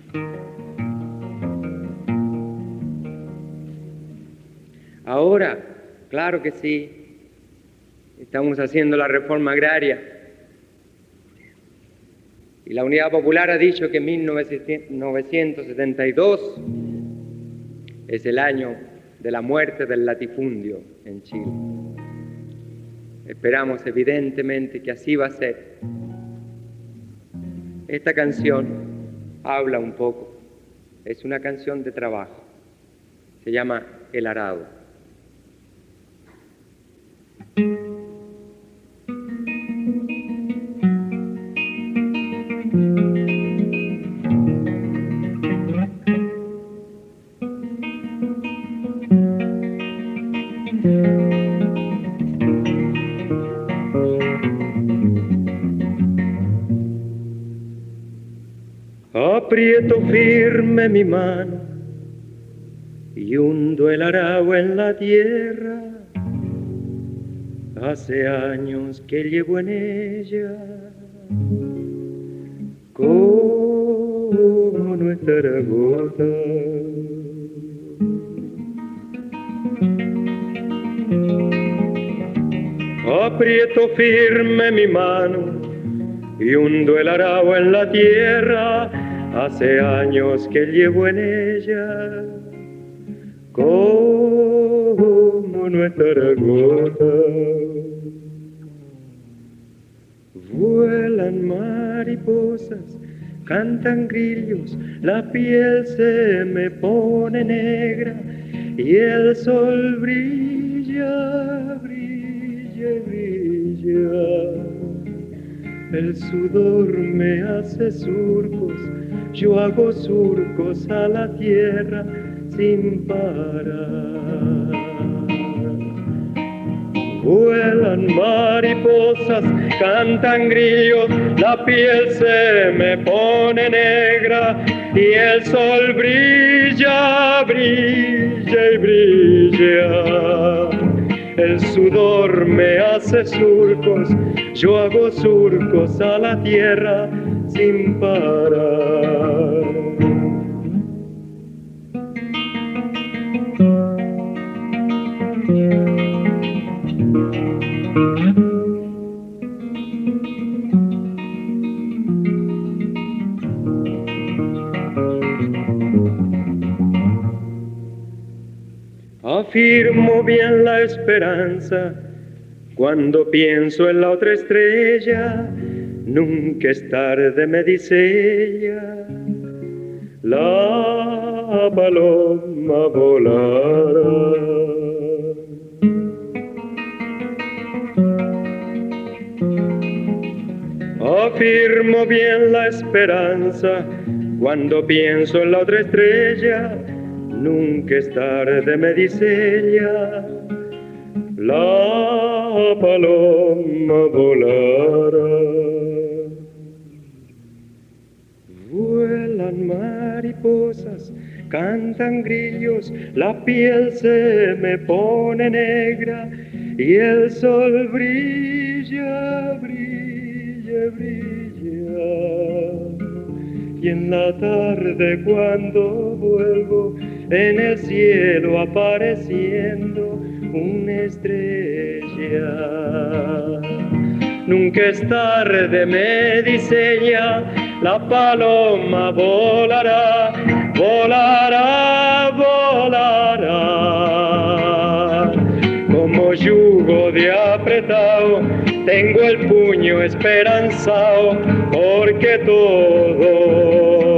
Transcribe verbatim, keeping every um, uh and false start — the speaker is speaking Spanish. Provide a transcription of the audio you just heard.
Ahora, claro que sí, estamos haciendo la reforma agraria y la Unidad Popular ha dicho que mil novecientos setenta y dos es el año de la muerte del latifundio en Chile. Esperamos evidentemente que así va a ser. Esta canción habla un poco, es una canción de trabajo, se llama El Arado. Aprieto firme mi mano y hundo el arado en la tierra. Hace años que llevo en ella como nuestra gota. Aprieto firme mi mano y hundo el arado en la tierra. Hace años que llevo en ella como nuestra gota. Vuelan mariposas, cantan grillos, la piel se me pone negra y el sol brilla, brilla, brilla. El sudor me hace surcos, yo hago surcos a la tierra sin parar. Vuelan mariposas, cantan grillos, la piel se me pone negra y el sol brilla, brilla y brilla. El sudor me hace surcos, yo hago surcos a la tierra sin parar. Afirmo bien la esperanza cuando pienso en la otra estrella. Nunca es tarde, me dice ella, la paloma volará. Afirmo bien la esperanza cuando pienso en la otra estrella. Nunca es tarde, me dice ella, la paloma volará. Vuelan mariposas, cantan grillos, la piel se me pone negra y el sol brilla, brilla, brilla. Y en la tarde cuando vuelvo, en el cielo apareciendo una estrella. Nunca es tarde, me dice ella, la paloma volará, volará, volará. Como yugo de apretado, tengo el puño esperanzado, porque todo